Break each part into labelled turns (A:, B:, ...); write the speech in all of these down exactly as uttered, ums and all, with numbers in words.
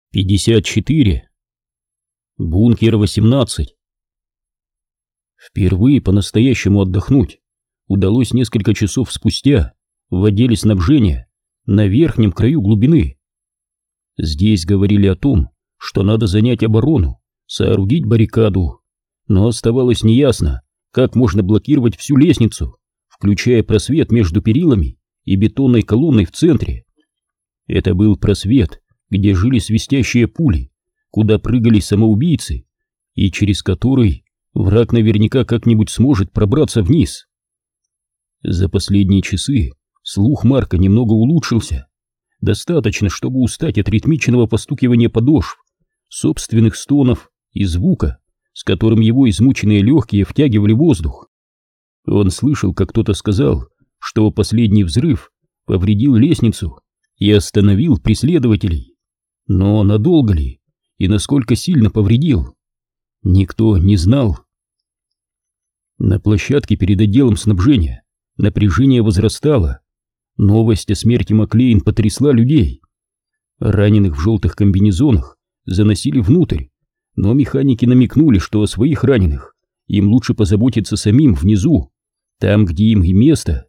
A: пятьдесят четыре. Бункер восемнадцать. Впервые по-настоящему отдохнуть удалось несколько часов спустя в отделе снабжения на верхнем краю глубины. Здесь говорили о том, что надо занять оборону, соорудить баррикаду, но оставалось неясно, как можно блокировать всю лестницу, включая просвет между перилами и бетонной колонной в центре. Это был просвет, где жили свистящие пули, куда прыгали самоубийцы, и через который враг наверняка как-нибудь сможет пробраться вниз. За последние часы слух Марка немного улучшился. Достаточно, чтобы устать от ритмичного постукивания подошв, собственных стонов и звука, с которым его измученные легкие втягивали воздух. Он слышал, как кто-то сказал, что последний взрыв повредил лестницу и остановил преследователей. Но надолго ли и насколько сильно повредил, никто не знал. На площадке перед отделом снабжения напряжение возрастало. Новость о смерти Маклейн потрясла людей. Раненых в желтых комбинезонах заносили внутрь, но механики намекнули, что о своих раненых им лучше позаботиться самим внизу, там, где им и место.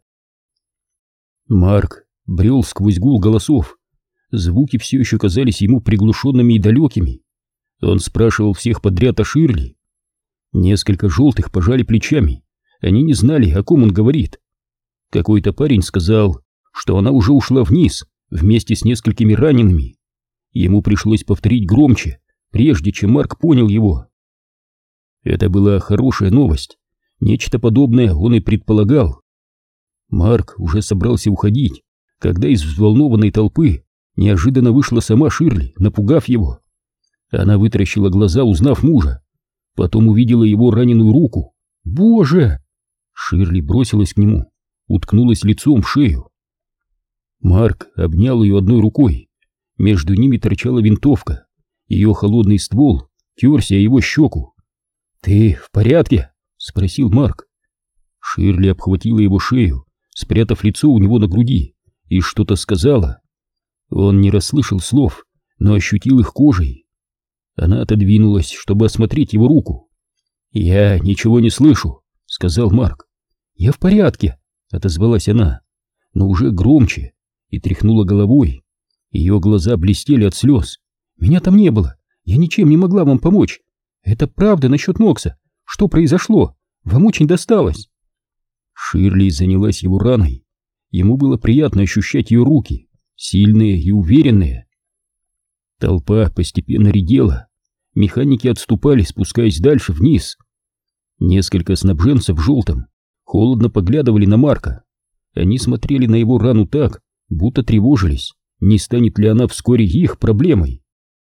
A: Марк брел сквозь гул голосов. Звуки все еще казались ему приглушенными и далекими. Он спрашивал всех подряд о Ширли. Несколько желтых пожали плечами. Они не знали, о ком он говорит. Какой-то парень сказал, что она уже ушла вниз вместе с несколькими ранеными. Ему пришлось повторить громче, прежде чем Марк понял его. Это была хорошая новость. Нечто подобное он и предполагал. Марк уже собрался уходить, когда из взволнованной толпы неожиданно вышла сама Ширли, напугав его. Она вытаращила глаза, узнав мужа. Потом увидела его раненую руку. «Боже!» Ширли бросилась к нему, уткнулась лицом в шею. Марк обнял ее одной рукой. Между ними торчала винтовка. Ее холодный ствол терся о его щеку. «Ты в порядке?» — спросил Марк. Ширли обхватила его шею, спрятав лицо у него на груди, и что-то сказала. Он не расслышал слов, но ощутил их кожей. Она отодвинулась, чтобы осмотреть его руку. «Я ничего не слышу», — сказал Марк. «Я в порядке», — отозвалась она, но уже громче, и тряхнула головой. Ее глаза блестели от слез. «Меня там не было, я ничем не могла вам помочь. Это правда насчет Нокса? Что произошло? Вам очень досталось». Ширли занялась его раной. Ему было приятно ощущать ее руки, сильные и уверенные. Толпа постепенно редела. Механики отступали, спускаясь дальше вниз. Несколько снабженцев в желтом холодно поглядывали на Марка. Они смотрели на его рану так, будто тревожились, не станет ли она вскоре их проблемой.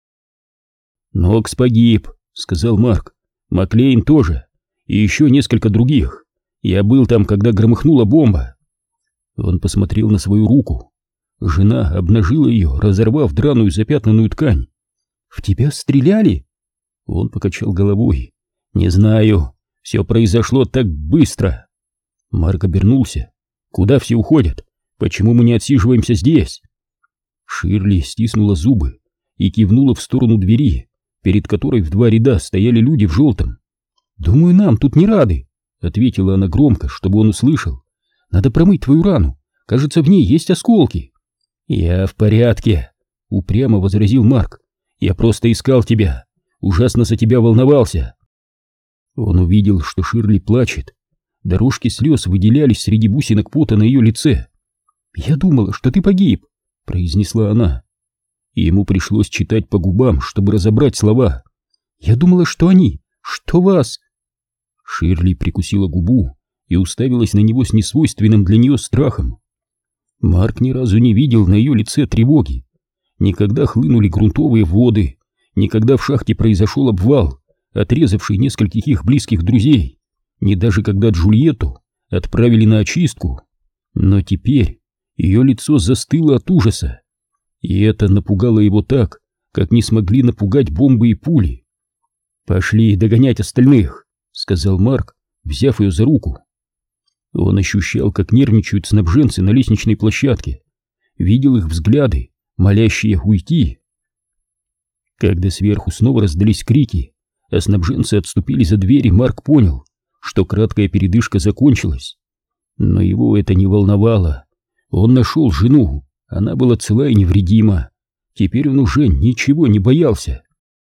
A: «Нокс погиб», — сказал Марк. «Маклейн тоже, и еще несколько других. Я был там, когда громыхнула бомба». Он посмотрел на свою руку. Жена обнажила ее, разорвав драную запятнанную ткань. «В тебя стреляли?» Он покачал головой. «Не знаю, все произошло так быстро». Марк обернулся. «Куда все уходят? Почему мы не отсиживаемся здесь?» Ширли стиснула зубы и кивнула в сторону двери, перед которой в два ряда стояли люди в желтом. «Думаю, нам тут не рады», — ответила она громко, чтобы он услышал. «Надо промыть твою рану. Кажется, в ней есть осколки». «Я в порядке», — упрямо возразил Марк. «Я просто искал тебя. Ужасно за тебя волновался». Он увидел, что Ширли плачет. Дорожки слез выделялись среди бусинок пота на ее лице. «Я думала, что ты погиб», — произнесла она. И ему пришлось читать по губам, чтобы разобрать слова. «Я думала, что они, что вас...» Ширли прикусила губу и уставилась на него с несвойственным для нее страхом. Марк ни разу не видел на ее лице тревоги. Никогда хлынули грунтовые воды, никогда в шахте произошел обвал, отрезавший нескольких их близких друзей, ни даже когда Джульетту отправили на очистку. Но теперь ее лицо застыло от ужаса, и это напугало его так, как не смогли напугать бомбы и пули. «Пошли догонять остальных», — сказал Марк, взяв ее за руку. Он ощущал, как нервничают снабженцы на лестничной площадке, видел их взгляды, молящие уйти. Когда сверху снова раздались крики, а снабженцы отступили за двери, Марк понял, что краткая передышка закончилась. Но его это не волновало. Он нашел жену, она была цела и невредима. Теперь он уже ничего не боялся.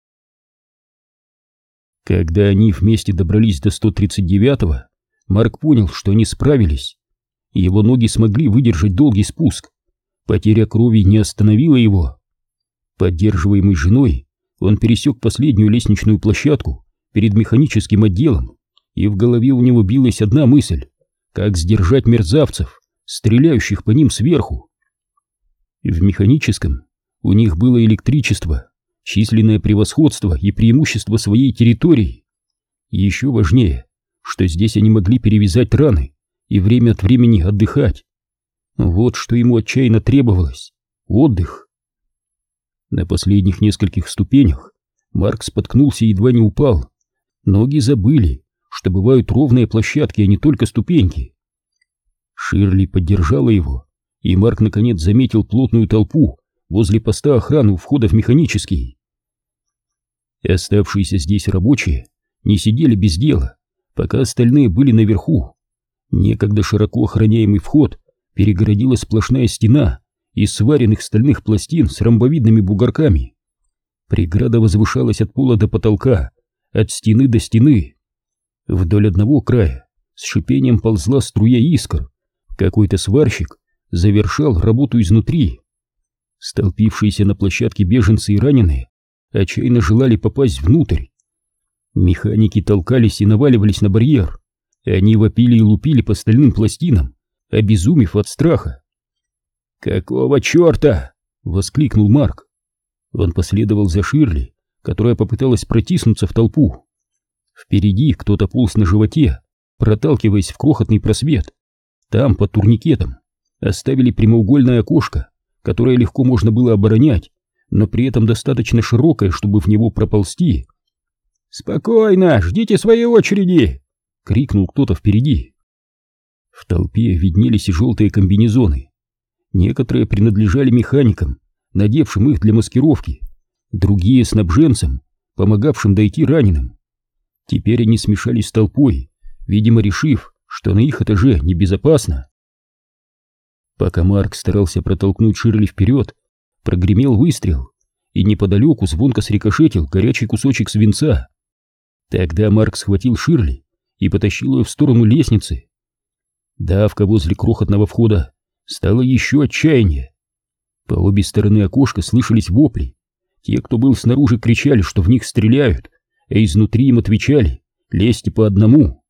A: Когда они вместе добрались до сто тридцать девятого, Марк понял, что они справились. Его ноги смогли выдержать долгий спуск. Потеря крови не остановила его. Поддерживаемый женой, он пересек последнюю лестничную площадку перед механическим отделом, и в голове у него билась одна мысль: как сдержать мерзавцев, стреляющих по ним сверху. В механическом у них было электричество, численное превосходство и преимущество своей территории. Еще важнее, что здесь они могли перевязать раны и время от времени отдыхать. Вот что ему отчаянно требовалось — отдых. На последних нескольких ступенях Марк споткнулся и едва не упал. Ноги забыли, что бывают ровные площадки, а не только ступеньки. Ширли поддержала его, и Марк наконец заметил плотную толпу возле поста охраны у входа в механический. Оставшиеся здесь рабочие не сидели без дела, пока остальные были наверху. Некогда широко охраняемый вход перегородила сплошная стена из сваренных стальных пластин с ромбовидными бугорками. Преграда возвышалась от пола до потолка, от стены до стены. Вдоль одного края с шипением ползла струя искр. Какой-то сварщик завершал работу изнутри. Столпившиеся на площадке беженцы и раненые отчаянно желали попасть внутрь. Механики толкались и наваливались на барьер. Они вопили и лупили по стальным пластинам, обезумев от страха. «Какого черта?» — воскликнул Марк. Он последовал за Ширли, которая попыталась протиснуться в толпу. Впереди кто-то полз на животе, проталкиваясь в крохотный просвет. Там, под турникетом, оставили прямоугольное окошко, которое легко можно было оборонять, но при этом достаточно широкое, чтобы в него проползти. «Спокойно, ждите своей очереди!» — крикнул кто-то впереди. В толпе виднелись и желтые комбинезоны. Некоторые принадлежали механикам, надевшим их для маскировки, другие — снабженцам, помогавшим дойти раненым. Теперь они смешались с толпой, видимо, решив, что на их этаже небезопасно. Пока Марк старался протолкнуть Ширли вперед, прогремел выстрел, и неподалеку звонко срикошетил горячий кусочек свинца. Тогда Марк схватил Ширли и потащил ее в сторону лестницы. Давка возле крохотного входа стала еще отчаяннее. По обе стороны окошка слышались вопли. Те, кто был снаружи, кричали, что в них стреляют, а изнутри им отвечали: «Лезьте по одному».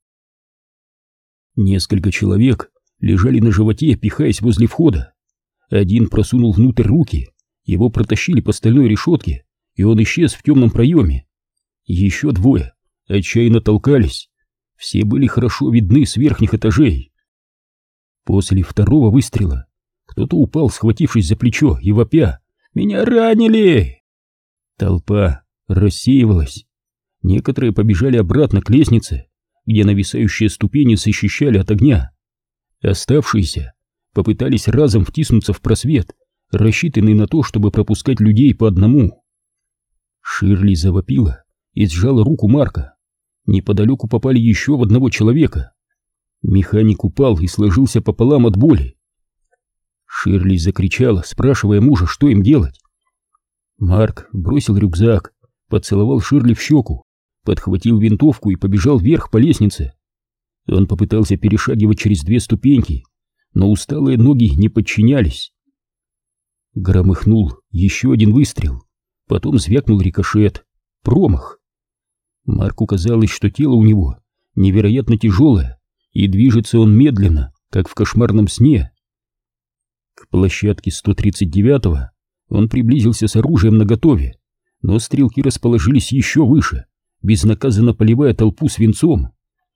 A: Несколько человек лежали на животе, пихаясь возле входа. Один просунул внутрь руки, его протащили по стальной решетке, и он исчез в темном проеме. Еще двое отчаянно толкались. Все были хорошо видны с верхних этажей. После второго выстрела кто-то упал, схватившись за плечо и вопя: «Меня ранили!» Толпа рассеивалась. Некоторые побежали обратно к лестнице, где нависающие ступени защищали от огня. Оставшиеся попытались разом втиснуться в просвет, рассчитанный на то, чтобы пропускать людей по одному. Ширли завопила и сжала руку Марка. Неподалеку попали еще в одного человека. Механик упал и сложился пополам от боли. Ширли закричала, спрашивая мужа, что им делать. Марк бросил рюкзак, поцеловал Ширли в щеку, подхватил винтовку и побежал вверх по лестнице. Он попытался перешагивать через две ступеньки, но усталые ноги не подчинялись. Громыхнул еще один выстрел, потом звякнул рикошет. Промах. Марку казалось, что тело у него невероятно тяжелое, и движется он медленно, как в кошмарном сне. К площадке сто тридцать девятого он приблизился с оружием наготове, но стрелки расположились еще выше, безнаказанно поливая толпу свинцом.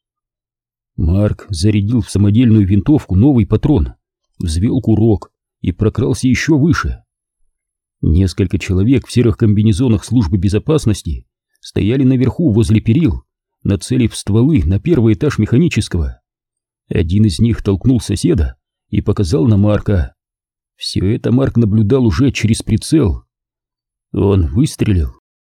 A: Марк зарядил в самодельную винтовку новый патрон, взвел курок и прокрался еще выше. Несколько человек в серых комбинезонах службы безопасности стояли наверху возле перил, нацелив стволы на первый этаж механического. Один из них толкнул соседа и показал на Марка. Все это Марк наблюдал уже через прицел. Он выстрелил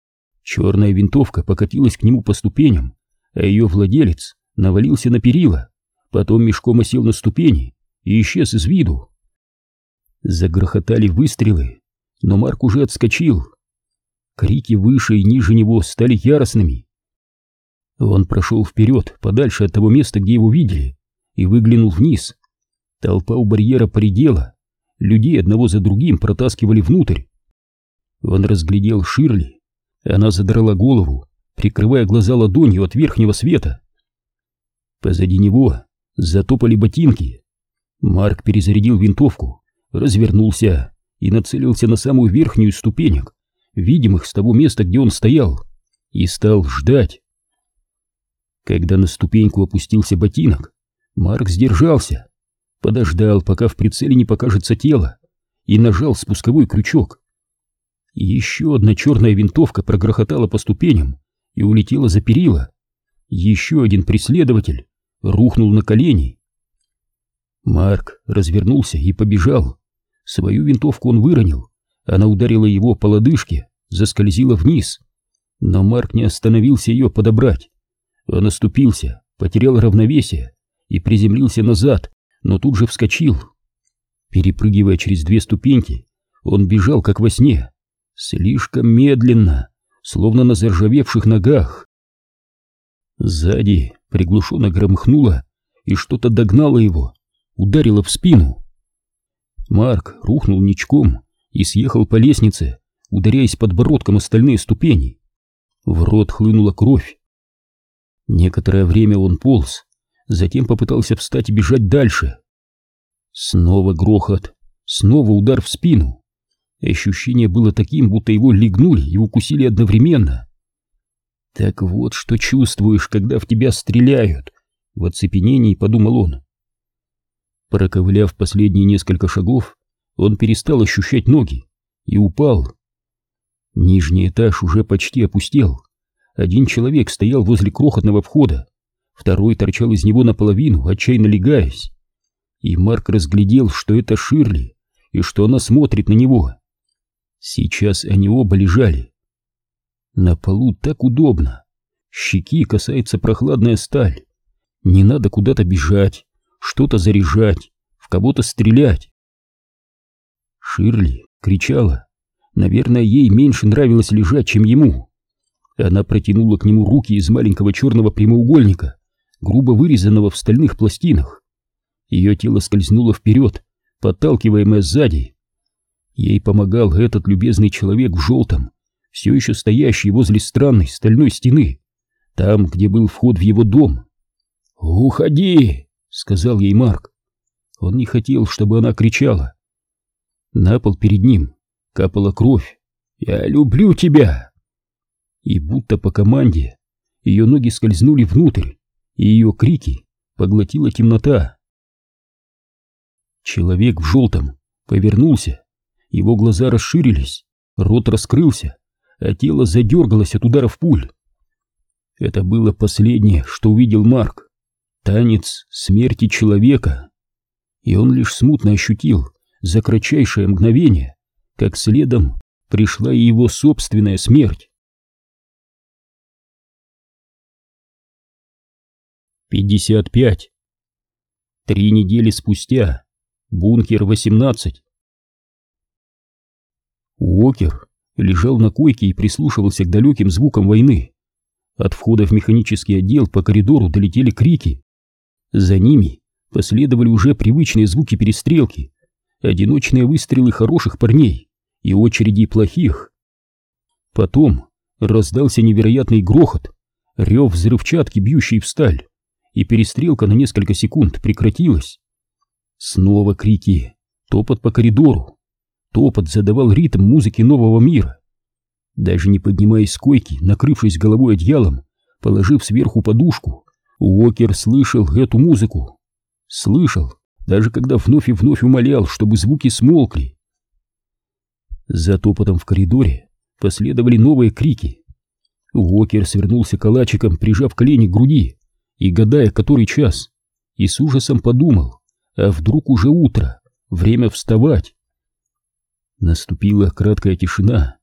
A: Черная винтовка покатилась к нему по ступеням, а ее владелец навалился на перила, потом мешком осел на ступени и исчез из виду. Загрохотали выстрелы, но Марк уже отскочил. Крики выше и ниже него стали яростными. Он прошел вперед, подальше от того места, где его видели, и выглянул вниз. Толпа у барьера поредела, людей одного за другим протаскивали внутрь. Он разглядел Ширли. Она задрала голову, прикрывая глаза ладонью от верхнего света. Позади него затопали ботинки. Марк перезарядил винтовку, развернулся и нацелился на самую верхнюю ступенек, видимых с того места, где он стоял, и стал ждать. Когда на ступеньку опустился ботинок, Марк сдержался, подождал, пока в прицеле не покажется тело, и нажал спусковой крючок. И еще одна черная винтовка прогрохотала по ступеням и улетела за перила. Еще один преследователь рухнул на колени. Марк развернулся и побежал. Свою винтовку он выронил, она ударила его по лодыжке, заскользила вниз. Но Марк не остановился ее подобрать. Он оступился, потерял равновесие и приземлился назад, но тут же вскочил. Перепрыгивая через две ступеньки, он бежал как во сне, слишком медленно, словно на заржавевших ногах. Сзади приглушенно громыхнуло, и что-то догнало его, ударило в спину. Марк рухнул ничком и съехал по лестнице, ударяясь подбородком о стальные ступени. В рот хлынула кровь. Некоторое время он полз, затем попытался встать и бежать дальше. Снова грохот, снова удар в спину. Ощущение было таким, будто его легнули и укусили одновременно. Так вот, что чувствуешь, когда в тебя стреляют, в оцепенении подумал он. Проковыляв последние несколько шагов, он перестал ощущать ноги и упал. Нижний этаж уже почти опустел. Один человек стоял возле крохотного входа, второй торчал из него наполовину, отчаянно легаясь. И Марк разглядел, что это Ширли, и что она смотрит на него. Сейчас они оба лежали. На полу так удобно. Щеки касается прохладная сталь. Не надо куда-то бежать, что-то заряжать, в кого-то стрелять. Ширли кричала. Наверное, ей меньше нравилось лежать, чем ему. Она протянула к нему руки из маленького черного прямоугольника, грубо вырезанного в стальных пластинах. Ее тело скользнуло вперед, подталкиваемое сзади. Ей помогал этот любезный человек в желтом, все еще стоящий возле странной стальной стены, там, где был вход в его дом. «Уходи!» — сказал ей Марк. Он не хотел, чтобы она кричала. На пол перед ним капала кровь. «Я люблю тебя!» И будто по команде ее ноги скользнули внутрь, и ее крики поглотила темнота. Человек в желтом повернулся, его глаза расширились, рот раскрылся, а тело задергалось от ударов пуль. Это было последнее, что увидел Марк. Танец смерти человека. И он лишь смутно ощутил за кратчайшее мгновение, как следом пришла и его собственная смерть. пятьдесят пять. Три недели спустя. Бункер восемнадцать. Уокер лежал на койке и прислушивался к далеким звукам войны. От входа в механический отдел по коридору долетели крики. За ними последовали уже привычные звуки перестрелки, одиночные выстрелы хороших парней и очереди плохих. Потом раздался невероятный грохот, рев взрывчатки, бьющий в сталь, и перестрелка на несколько секунд прекратилась. Снова крики, топот по коридору. Топот задавал ритм музыки нового мира. Даже не поднимаясь с койки, накрывшись головой одеялом, положив сверху подушку, Уокер слышал эту музыку. Слышал, даже когда вновь и вновь умолял, чтобы звуки смолкли. За топотом в коридоре последовали новые крики. Уокер свернулся калачиком, прижав колени к груди и гадая, который час, и с ужасом подумал, а вдруг уже утро, время вставать. Наступила краткая тишина.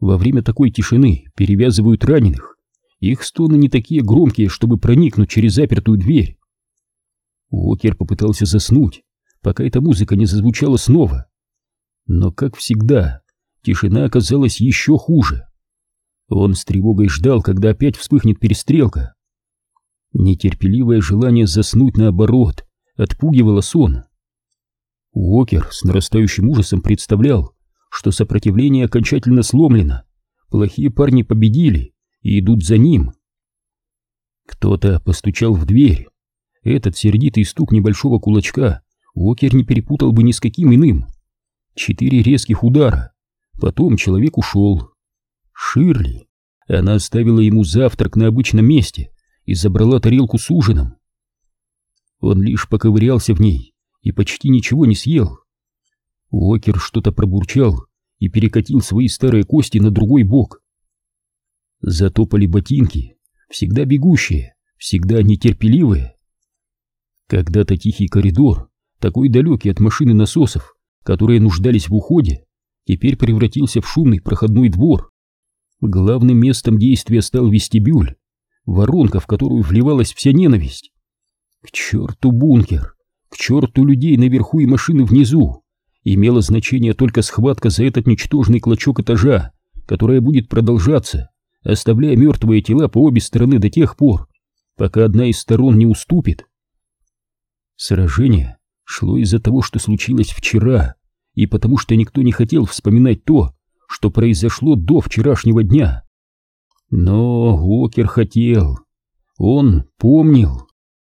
A: Во время такой тишины перевязывают раненых. Их стоны не такие громкие, чтобы проникнуть через запертую дверь. Уокер попытался заснуть, пока эта музыка не зазвучала снова. Но, как всегда, тишина оказалась еще хуже. Он с тревогой ждал, когда опять вспыхнет перестрелка. Нетерпеливое желание заснуть, наоборот, отпугивало сон. Уокер с нарастающим ужасом представлял, что сопротивление окончательно сломлено, плохие парни победили и идут за ним. Кто-то постучал в дверь. Этот сердитый стук небольшого кулачка Уокер не перепутал бы ни с каким иным. Четыре резких удара. Потом человек ушел. Ширли. Она оставила ему завтрак на обычном месте и забрала тарелку с ужином. Он лишь поковырялся в ней и почти ничего не съел. Уокер что-то пробурчал и перекатил свои старые кости на другой бок. Затопали ботинки, всегда бегущие, всегда нетерпеливые. Когда-то тихий коридор, такой далекий от машины насосов, которые нуждались в уходе, теперь превратился в шумный проходной двор. Главным местом действия стал вестибюль, воронка, в которую вливалась вся ненависть. К черту бункер, к черту людей наверху и машины внизу. Имело значение только схватка за этот ничтожный клочок этажа, которая будет продолжаться, оставляя мертвые тела по обе стороны до тех пор, пока одна из сторон не уступит. Сражение шло из-за того, что случилось вчера, и потому что никто не хотел вспоминать то, что произошло до вчерашнего дня. Но Уокер хотел. Он помнил.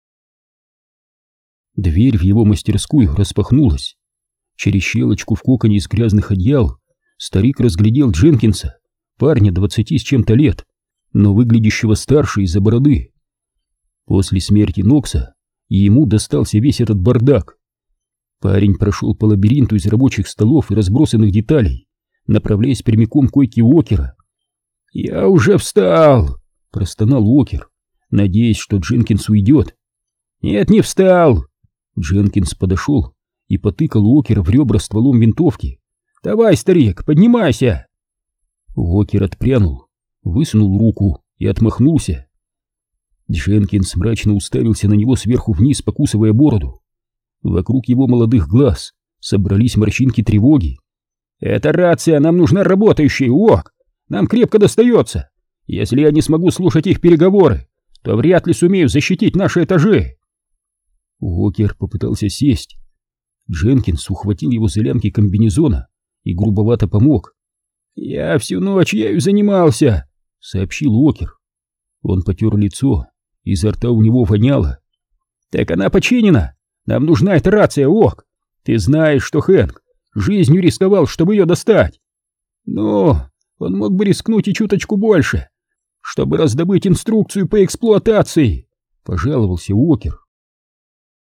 A: Дверь в его мастерскую распахнулась. Через щелочку в коконе из грязных одеял старик разглядел Дженкинса, парня двадцати с чем-то лет, но выглядящего старше из-за бороды. После смерти Нокса ему достался весь этот бардак. Парень прошел по лабиринту из рабочих столов и разбросанных деталей, направляясь прямиком к койке Уокера. «Я уже встал!» — простонал Уокер, надеясь, что Дженкинс уйдет. «Нет, не встал!» Дженкинс подошел и потыкал Уокера в ребра стволом винтовки. «Давай, старик, поднимайся!» Уокер отпрянул, высунул руку и отмахнулся. Дженкинс мрачно уставился на него сверху вниз, покусывая бороду. Вокруг его молодых глаз собрались морщинки тревоги. «Это рация, нам нужна работающая, Уок! Нам крепко достается! Если я не смогу слушать их переговоры, то вряд ли сумею защитить наши этажи!» Уокер попытался сесть. Дженкинс ухватил его за лямки комбинезона и грубовато помог. «Я всю ночь ею занимался», — сообщил Уокер. Он потер лицо, изо рта у него воняло. «Так она починена! Нам нужна эта рация, Уок! Ты знаешь, что Хэнк жизнью рисковал, чтобы ее достать! Но он мог бы рискнуть и чуточку больше, чтобы раздобыть инструкцию по эксплуатации», — пожаловался Уокер.